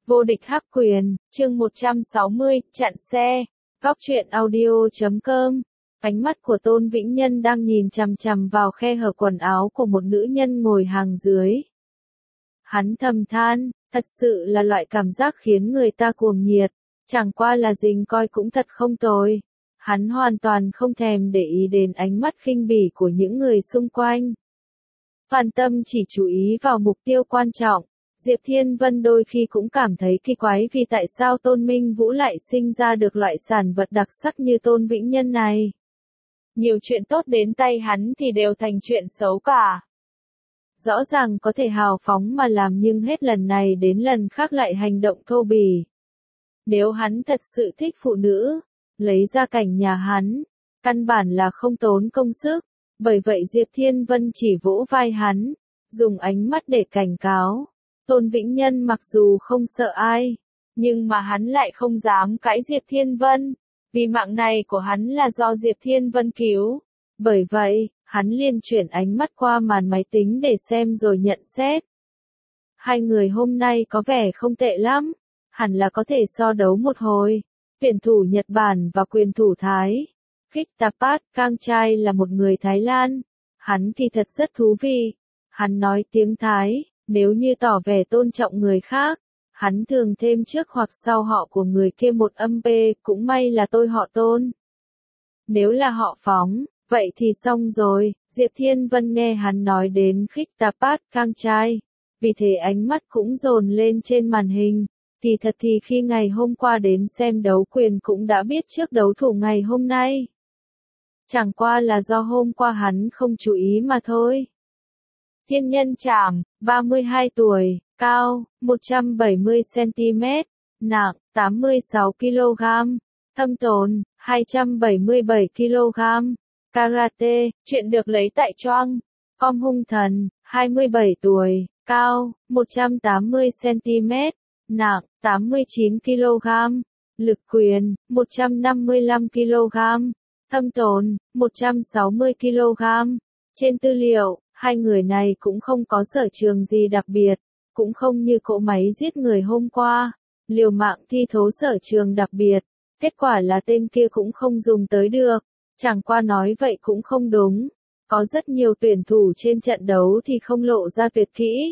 Vô địch hắc quyền, chương 160, chặn xe. Góc truyện audio.com. Ánh mắt của Tôn Vĩnh Nhân đang nhìn chằm chằm vào khe hở quần áo của một nữ nhân ngồi hàng dưới. Hắn thầm than, thật sự là loại cảm giác khiến người ta cuồng nhiệt, chẳng qua là dình coi cũng thật không tồi. Hắn hoàn toàn không thèm để ý đến ánh mắt khinh bỉ của những người xung quanh. Toàn tâm chỉ chú ý vào mục tiêu quan trọng. Diệp Thiên Vân đôi khi cũng cảm thấy kỳ quái vì tại sao Tôn Minh Vũ lại sinh ra được loại sản vật đặc sắc như Tôn Vĩnh Nhân này. Nhiều chuyện tốt đến tay hắn thì đều thành chuyện xấu cả. Rõ ràng có thể hào phóng mà làm nhưng hết lần này đến lần khác lại hành động thô bỉ. Nếu hắn thật sự thích phụ nữ, lấy ra cảnh nhà hắn, căn bản là không tốn công sức, bởi vậy Diệp Thiên Vân chỉ vỗ vai hắn, dùng ánh mắt để cảnh cáo. Tôn Vĩnh Nhân mặc dù không sợ ai, nhưng mà hắn lại không dám cãi Diệp Thiên Vân, vì mạng này của hắn là do Diệp Thiên Vân cứu. Bởi vậy, hắn liền chuyển ánh mắt qua màn máy tính để xem rồi nhận xét. Hai người hôm nay có vẻ không tệ lắm, hẳn là có thể so đấu một hồi. Tuyển thủ Nhật Bản và quyền thủ Thái. Kithtapat Kangchai là một người Thái Lan, hắn thì thật rất thú vị. Hắn nói tiếng Thái. Nếu như tỏ vẻ tôn trọng người khác, hắn thường thêm trước hoặc sau họ của người kia một âm p, cũng may là tôi họ Tôn. Nếu là họ Phóng, vậy thì xong rồi. Diệp Thiên Vân nghe hắn nói đến Kithtapat Kangchai, vì thế ánh mắt cũng dồn lên trên màn hình. Thì thật thì khi ngày hôm qua đến xem đấu quyền cũng đã biết trước đấu thủ ngày hôm nay. Chẳng qua là do hôm qua hắn không chú ý mà thôi. Thiên Nhân Trảm, 32 tuổi, cao, 170cm, nặng, 86kg, Thâm Tồn, 277kg, karate, chuyện được lấy tại Choang, Com Hung Thần, 27 tuổi, cao, 180cm, nặng, 89kg, lực quyền, 155kg, Thâm Tồn, 160kg. Trên tư liệu, hai người này cũng không có sở trường gì đặc biệt, cũng không như cỗ máy giết người hôm qua, liều mạng thi thố sở trường đặc biệt, kết quả là tên kia cũng không dùng tới được, chẳng qua nói vậy cũng không đúng, có rất nhiều tuyển thủ trên trận đấu thì không lộ ra tuyệt kỹ.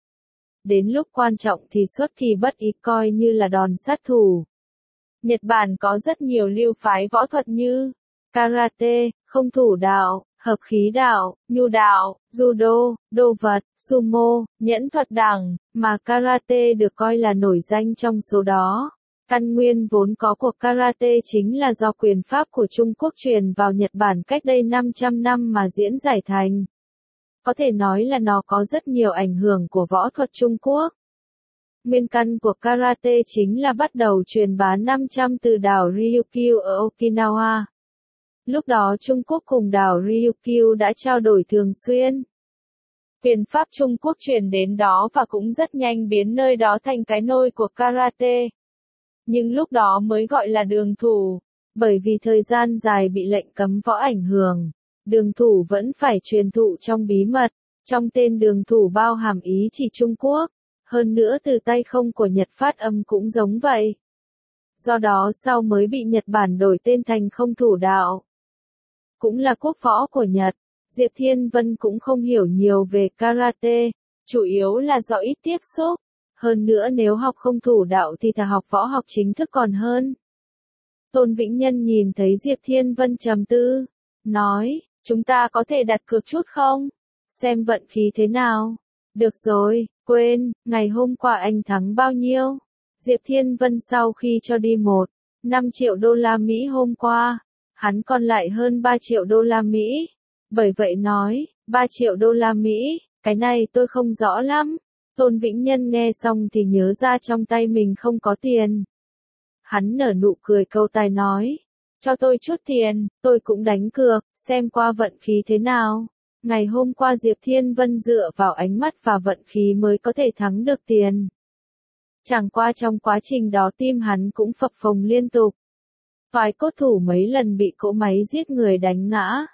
Đến lúc quan trọng thì xuất kỳ bất ý coi như là đòn sát thủ. Nhật Bản có rất nhiều lưu phái võ thuật như karate, không thủ đạo, hợp khí đạo, nhu đạo, judo, đô vật, sumo, nhẫn thuật đẳng, mà karate được coi là nổi danh trong số đó. Căn nguyên vốn có của karate chính là do quyền pháp của Trung Quốc truyền vào Nhật Bản cách đây 500 năm mà diễn giải thành. Có thể nói là nó có rất nhiều ảnh hưởng của võ thuật Trung Quốc. Nguyên căn của karate chính là bắt đầu truyền bá 500 từ đảo Ryukyu ở Okinawa. Lúc đó Trung Quốc cùng đảo Ryukyu đã trao đổi thường xuyên. Quyền pháp Trung Quốc truyền đến đó và cũng rất nhanh biến nơi đó thành cái nôi của karate. Nhưng lúc đó mới gọi là đường thủ, bởi vì thời gian dài bị lệnh cấm võ ảnh hưởng, đường thủ vẫn phải truyền thụ trong bí mật, trong tên đường thủ bao hàm ý chỉ Trung Quốc, hơn nữa từ tay không của Nhật phát âm cũng giống vậy. Do đó sau mới bị Nhật Bản đổi tên thành không thủ đạo. Cũng là quốc võ của Nhật, Diệp Thiên Vân cũng không hiểu nhiều về karate, chủ yếu là do ít tiếp xúc, hơn nữa nếu học không thủ đạo thì thà học võ học chính thức còn hơn. Tôn Vĩnh Nhân nhìn thấy Diệp Thiên Vân trầm tư, nói, chúng ta có thể đặt cược chút không? Xem vận khí thế nào? Được rồi, quên, ngày hôm qua anh thắng bao nhiêu? Diệp Thiên Vân sau khi cho đi 1,5 triệu đô la Mỹ hôm qua. Hắn còn lại hơn 3 triệu đô la Mỹ. Bởi vậy nói, 3 triệu đô la Mỹ, cái này tôi không rõ lắm. Tôn Vĩnh Nhân nghe xong thì nhớ ra trong tay mình không có tiền. Hắn nở nụ cười câu tài nói, cho tôi chút tiền, tôi cũng đánh cược, xem qua vận khí thế nào. Ngày hôm qua Diệp Thiên Vân dựa vào ánh mắt và vận khí mới có thể thắng được tiền. Chẳng qua trong quá trình đó tim hắn cũng phập phồng liên tục. Vài cốt thủ mấy lần bị cỗ máy giết người đánh ngã.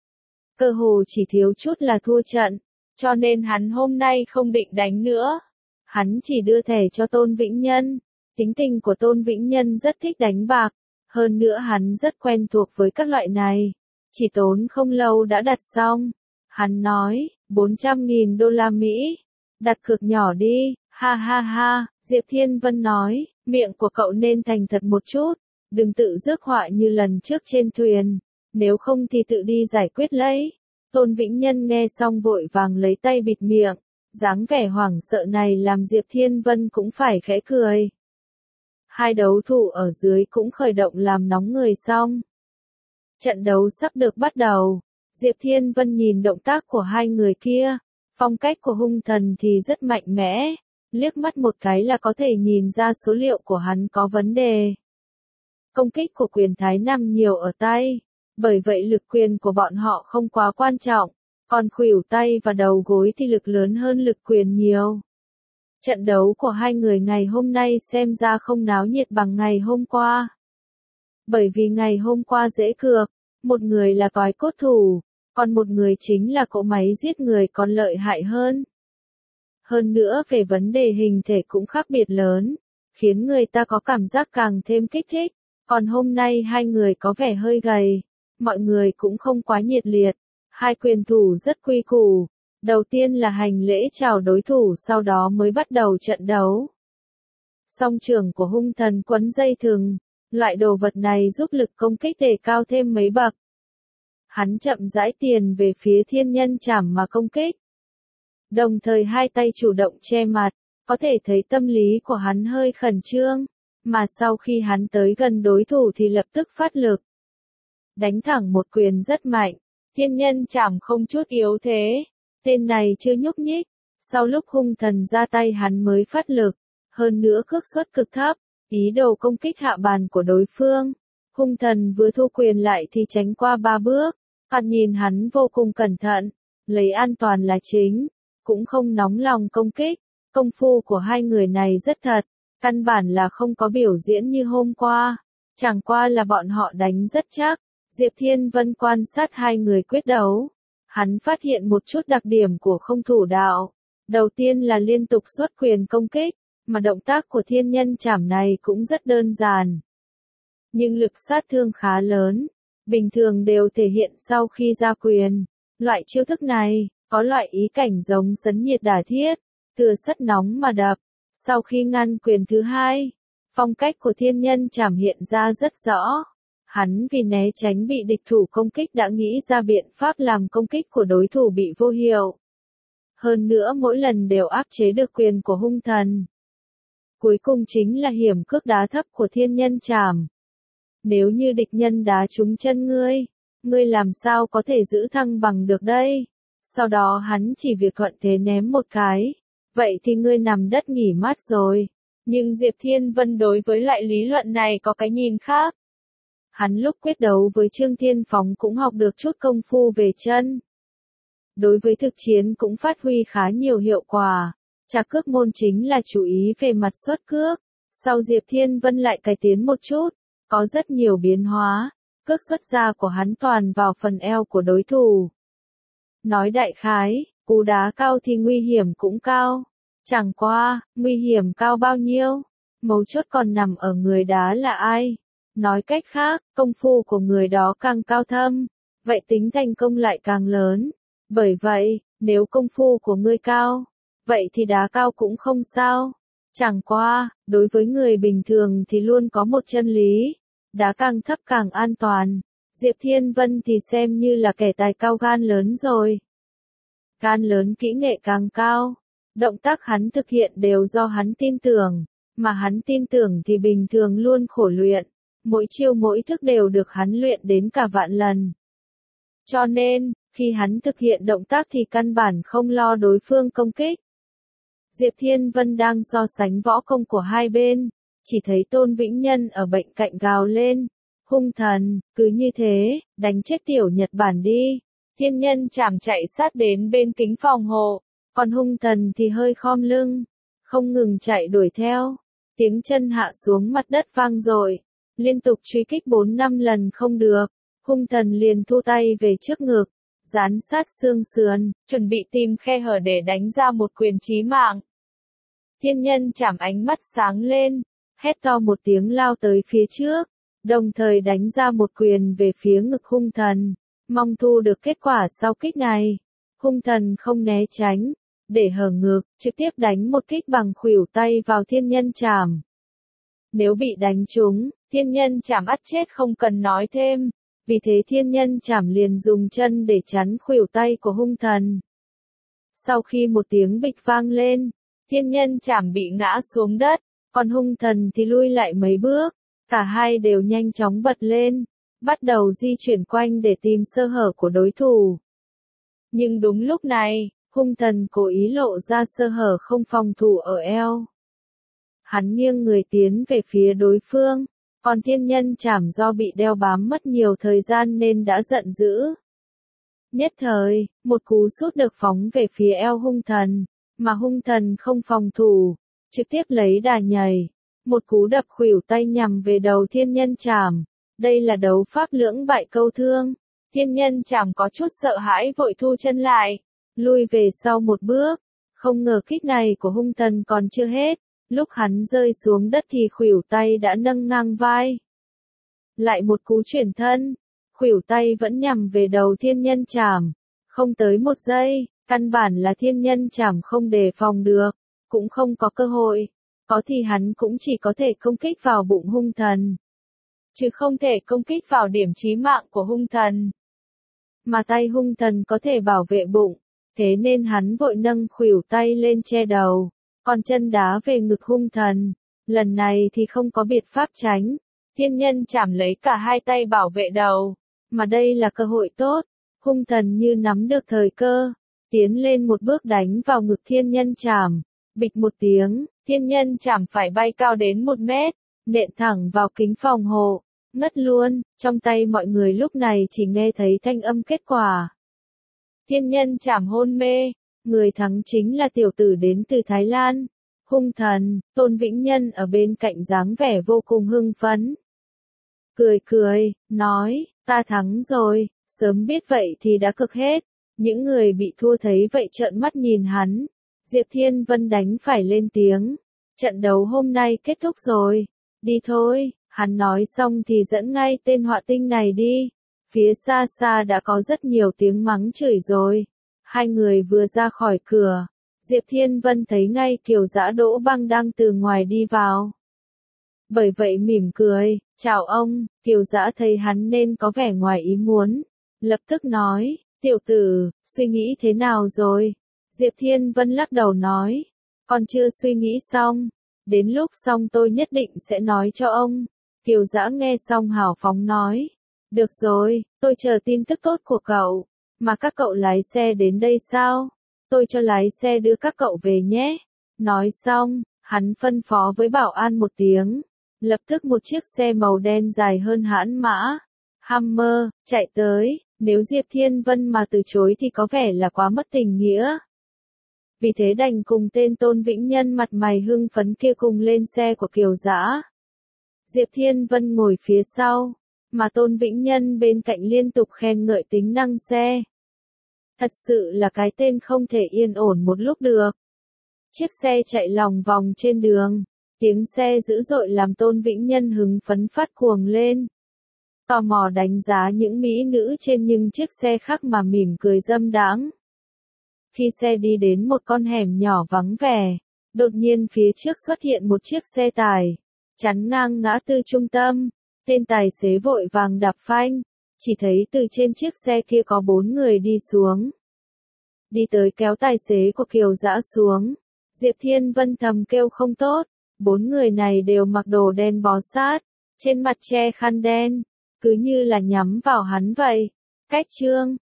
Cơ hồ chỉ thiếu chút là thua trận, cho nên hắn hôm nay không định đánh nữa. Hắn chỉ đưa thẻ cho Tôn Vĩnh Nhân. Tính tình của Tôn Vĩnh Nhân rất thích đánh bạc. Hơn nữa hắn rất quen thuộc với các loại này. Chỉ tốn không lâu đã đặt xong. Hắn nói, 400.000 đô la Mỹ. Đặt cược nhỏ đi, ha ha ha. Diệp Thiên Vân nói, miệng của cậu nên thành thật một chút. Đừng tự rước họa như lần trước trên thuyền. Nếu không thì tự đi giải quyết lấy. Tôn Vĩnh Nhân nghe xong vội vàng lấy tay bịt miệng. Dáng vẻ hoảng sợ này làm Diệp Thiên Vân cũng phải khẽ cười. Hai đấu thủ ở dưới cũng khởi động làm nóng người xong. Trận đấu sắp được bắt đầu. Diệp Thiên Vân nhìn động tác của hai người kia. Phong cách của hung thần thì rất mạnh mẽ. Liếc mắt một cái là có thể nhìn ra số liệu của hắn có vấn đề. Công kích của quyền Thái Nam nhiều ở tay. Bởi vậy lực quyền của bọn họ không quá quan trọng. Còn khuỷu tay và đầu gối thì lực lớn hơn lực quyền nhiều. Trận đấu của hai người ngày hôm nay xem ra không náo nhiệt bằng ngày hôm qua. Bởi vì ngày hôm qua dễ cược, một người là toái cốt thủ, còn một người chính là cỗ máy giết người còn lợi hại hơn. Hơn nữa về vấn đề hình thể cũng khác biệt lớn, khiến người ta có cảm giác càng thêm kích thích. Còn hôm nay hai người có vẻ hơi gầy, mọi người cũng không quá nhiệt liệt. Hai quyền thủ rất quy củ. Đầu tiên là hành lễ chào đối thủ, sau đó mới bắt đầu trận đấu. Song trưởng của hung thần quấn dây thừng. Loại đồ vật này giúp lực công kích đề cao thêm mấy bậc. Hắn chậm rãi tiền về phía thiên nhân trảm mà công kích. Đồng thời hai tay chủ động che mặt, có thể thấy tâm lý của hắn hơi khẩn trương. Mà sau khi hắn tới gần đối thủ thì lập tức phát lực. Đánh thẳng một quyền rất mạnh. Thiên nhân trảm không chút yếu thế. Tên này chưa nhúc nhích. Sau lúc hung thần ra tay hắn mới phát lực. Hơn nữa cước suất cực thấp. Ý đồ công kích hạ bàn của đối phương. Hung thần vừa thu quyền lại thì tránh qua 3 bước. Thoạt nhìn hắn vô cùng cẩn thận. Lấy an toàn là chính. Cũng không nóng lòng công kích. Công phu của hai người này rất thật. Căn bản là không có biểu diễn như hôm qua. Chẳng qua là bọn họ đánh rất chắc. Diệp Thiên Vân quan sát hai người quyết đấu. Hắn phát hiện một chút đặc điểm của không thủ đạo. Đầu tiên là liên tục xuất quyền công kích, mà động tác của thiên nhân trảm này cũng rất đơn giản. Nhưng lực sát thương khá lớn, bình thường đều thể hiện sau khi ra quyền. Loại chiêu thức này, có loại ý cảnh giống sấn nhiệt đả thiết, thừa sắt nóng mà đập. Sau khi ngăn quyền thứ hai, phong cách của thiên nhân trảm hiện ra rất rõ. Hắn vì né tránh bị địch thủ công kích đã nghĩ ra biện pháp làm công kích của đối thủ bị vô hiệu. Hơn nữa mỗi lần đều áp chế được quyền của hung thần. Cuối cùng chính là hiểm cước đá thấp của thiên nhân trảm. Nếu như địch nhân đá trúng chân ngươi làm sao có thể giữ thăng bằng được đây? Sau đó hắn chỉ việc thuận thế ném một cái. Vậy thì ngươi nằm đất nghỉ mát rồi. Nhưng Diệp Thiên Vân đối với loại lý luận này có cái nhìn khác. Hắn lúc quyết đấu với Trương Thiên Phóng cũng học được chút công phu về chân. Đối với thực chiến cũng phát huy khá nhiều hiệu quả. Trạc cước môn chính là chú ý về mặt xuất cước. Sau Diệp Thiên Vân lại cải tiến một chút, có rất nhiều biến hóa. Cước xuất ra của hắn toàn vào phần eo của đối thủ. Nói đại khái, cú đá cao thì nguy hiểm cũng cao. Chẳng qua, nguy hiểm cao bao nhiêu, mấu chốt còn nằm ở người đá là ai. Nói cách khác, công phu của người đó càng cao thâm, vậy tính thành công lại càng lớn. Bởi vậy, nếu công phu của ngươi cao, vậy thì đá cao cũng không sao. Chẳng qua, đối với người bình thường thì luôn có một chân lý, đá càng thấp càng an toàn. Diệp Thiên Vân thì xem như là kẻ tài cao gan lớn rồi. Gan lớn kỹ nghệ càng cao, động tác hắn thực hiện đều do hắn tin tưởng, mà hắn tin tưởng thì bình thường luôn khổ luyện. Mỗi chiêu mỗi thức đều được hắn luyện đến cả vạn lần. Cho nên, khi hắn thực hiện động tác thì căn bản không lo đối phương công kích. Diệp Thiên Vân đang so sánh võ công của hai bên, chỉ thấy Tôn Vĩnh Nhân ở bên cạnh gào lên. Hung thần, cứ như thế, đánh chết tiểu Nhật Bản đi. Thiên nhân trảm chạy sát đến bên kính phòng hộ, còn hung thần thì hơi khom lưng, không ngừng chạy đuổi theo. Tiếng chân hạ xuống mặt đất vang dội. Liên tục truy kích 4-5 lần không được, hung thần liền thu tay về trước ngực, dán sát xương sườn, chuẩn bị tìm khe hở để đánh ra một quyền chí mạng. Thiên nhân chảm ánh mắt sáng lên, hét to một tiếng lao tới phía trước, đồng thời đánh ra một quyền về phía ngực hung thần, mong thu được kết quả sau kích này. Hung thần không né tránh, để hở ngực, trực tiếp đánh một kích bằng khuỷu tay vào thiên nhân chảm. Nếu bị đánh trúng, thiên nhân chảm ắt chết không cần nói thêm, vì thế thiên nhân chảm liền dùng chân để chắn khuỷu tay của hung thần. Sau khi một tiếng bịch vang lên, thiên nhân chảm bị ngã xuống đất, còn hung thần thì lui lại mấy bước, cả hai đều nhanh chóng bật lên, bắt đầu di chuyển quanh để tìm sơ hở của đối thủ. Nhưng đúng lúc này, hung thần cố ý lộ ra sơ hở không phòng thủ ở eo. Hắn nghiêng người tiến về phía đối phương, còn thiên nhân chảm do bị đeo bám mất nhiều thời gian nên đã giận dữ. Nhất thời, một cú sút được phóng về phía eo hung thần, mà hung thần không phòng thủ, trực tiếp lấy đà nhảy, một cú đập khuỷu tay nhằm về đầu thiên nhân chảm. Đây là đấu pháp lưỡng bại câu thương, thiên nhân chảm có chút sợ hãi vội thu chân lại, lui về sau một bước, không ngờ kích này của hung thần còn chưa hết, lúc hắn rơi xuống đất thì khuỷu tay đã nâng ngang vai. Lại một cú chuyển thân, khuỷu tay vẫn nhằm về đầu thiên nhân chảm, không tới một giây, căn bản là thiên nhân chảm không đề phòng được, cũng không có cơ hội, có thì hắn cũng chỉ có thể công kích vào bụng hung thần, chứ không thể công kích vào điểm chí mạng của hung thần. Mà tay hung thần có thể bảo vệ bụng, thế nên hắn vội nâng khuỷu tay lên che đầu, còn chân đá về ngực hung thần, lần này thì không có biện pháp tránh, thiên nhân chảm lấy cả hai tay bảo vệ đầu, mà đây là cơ hội tốt, hung thần như nắm được thời cơ, tiến lên một bước đánh vào ngực thiên nhân chảm, bịch một tiếng, thiên nhân chảm phải bay cao đến 1 mét, nện thẳng vào kính phòng hộ, ngất luôn, trong tay mọi người lúc này chỉ nghe thấy thanh âm kết quả. Thiên nhân chảm hôn mê, người thắng chính là tiểu tử đến từ Thái Lan, hung thần. Tôn Vĩnh Nhân ở bên cạnh dáng vẻ vô cùng hưng phấn. Cười cười, nói, ta thắng rồi, sớm biết vậy thì đã cực hết. Những người bị thua thấy vậy trợn mắt nhìn hắn. Diệp Thiên Vân đánh phải lên tiếng. Trận đấu hôm nay kết thúc rồi, đi thôi, hắn nói xong thì dẫn ngay tên họa tinh này đi. Phía xa xa đã có rất nhiều tiếng mắng chửi rồi. Hai người vừa ra khỏi cửa, Diệp Thiên Vân thấy ngay Kiều Dã Đỗ Băng đang từ ngoài đi vào. Bởi vậy mỉm cười, chào ông. Kiều Dã thấy hắn nên có vẻ ngoài ý muốn, lập tức nói, tiểu tử, suy nghĩ thế nào rồi? Diệp Thiên Vân lắc đầu nói, còn chưa suy nghĩ xong, đến lúc xong tôi nhất định sẽ nói cho ông. Kiều Dã nghe xong hào phóng nói, được rồi, tôi chờ tin tức tốt của cậu. Mà các cậu lái xe đến đây sao? Tôi cho lái xe đưa các cậu về nhé. Nói xong, hắn phân phó với bảo an một tiếng. Lập tức một chiếc xe màu đen dài hơn hãn mã, Hummer, chạy tới. Nếu Diệp Thiên Vân mà từ chối thì có vẻ là quá mất tình nghĩa. Vì thế đành cùng tên Tôn Vĩnh Nhân mặt mày hưng phấn kia cùng lên xe của Kiều Dã. Diệp Thiên Vân ngồi phía sau, mà Tôn Vĩnh Nhân bên cạnh liên tục khen ngợi tính năng xe. Thật sự là cái tên không thể yên ổn một lúc được. Chiếc xe chạy lòng vòng trên đường, tiếng xe dữ dội làm Tôn Vĩnh Nhân hứng phấn phát cuồng lên. Tò mò đánh giá những mỹ nữ trên những chiếc xe khác mà mỉm cười dâm đãng. Khi xe đi đến một con hẻm nhỏ vắng vẻ, đột nhiên phía trước xuất hiện một chiếc xe tải, chắn ngang ngã tư trung tâm. Tên tài xế vội vàng đạp phanh, chỉ thấy từ trên chiếc xe kia có 4 người đi xuống. Đi tới kéo tài xế của Kiều Dã xuống. Diệp Thiên Vân thầm kêu không tốt, 4 người này đều mặc đồ đen bó sát, trên mặt che khăn đen, cứ như là nhắm vào hắn vậy. Cách chương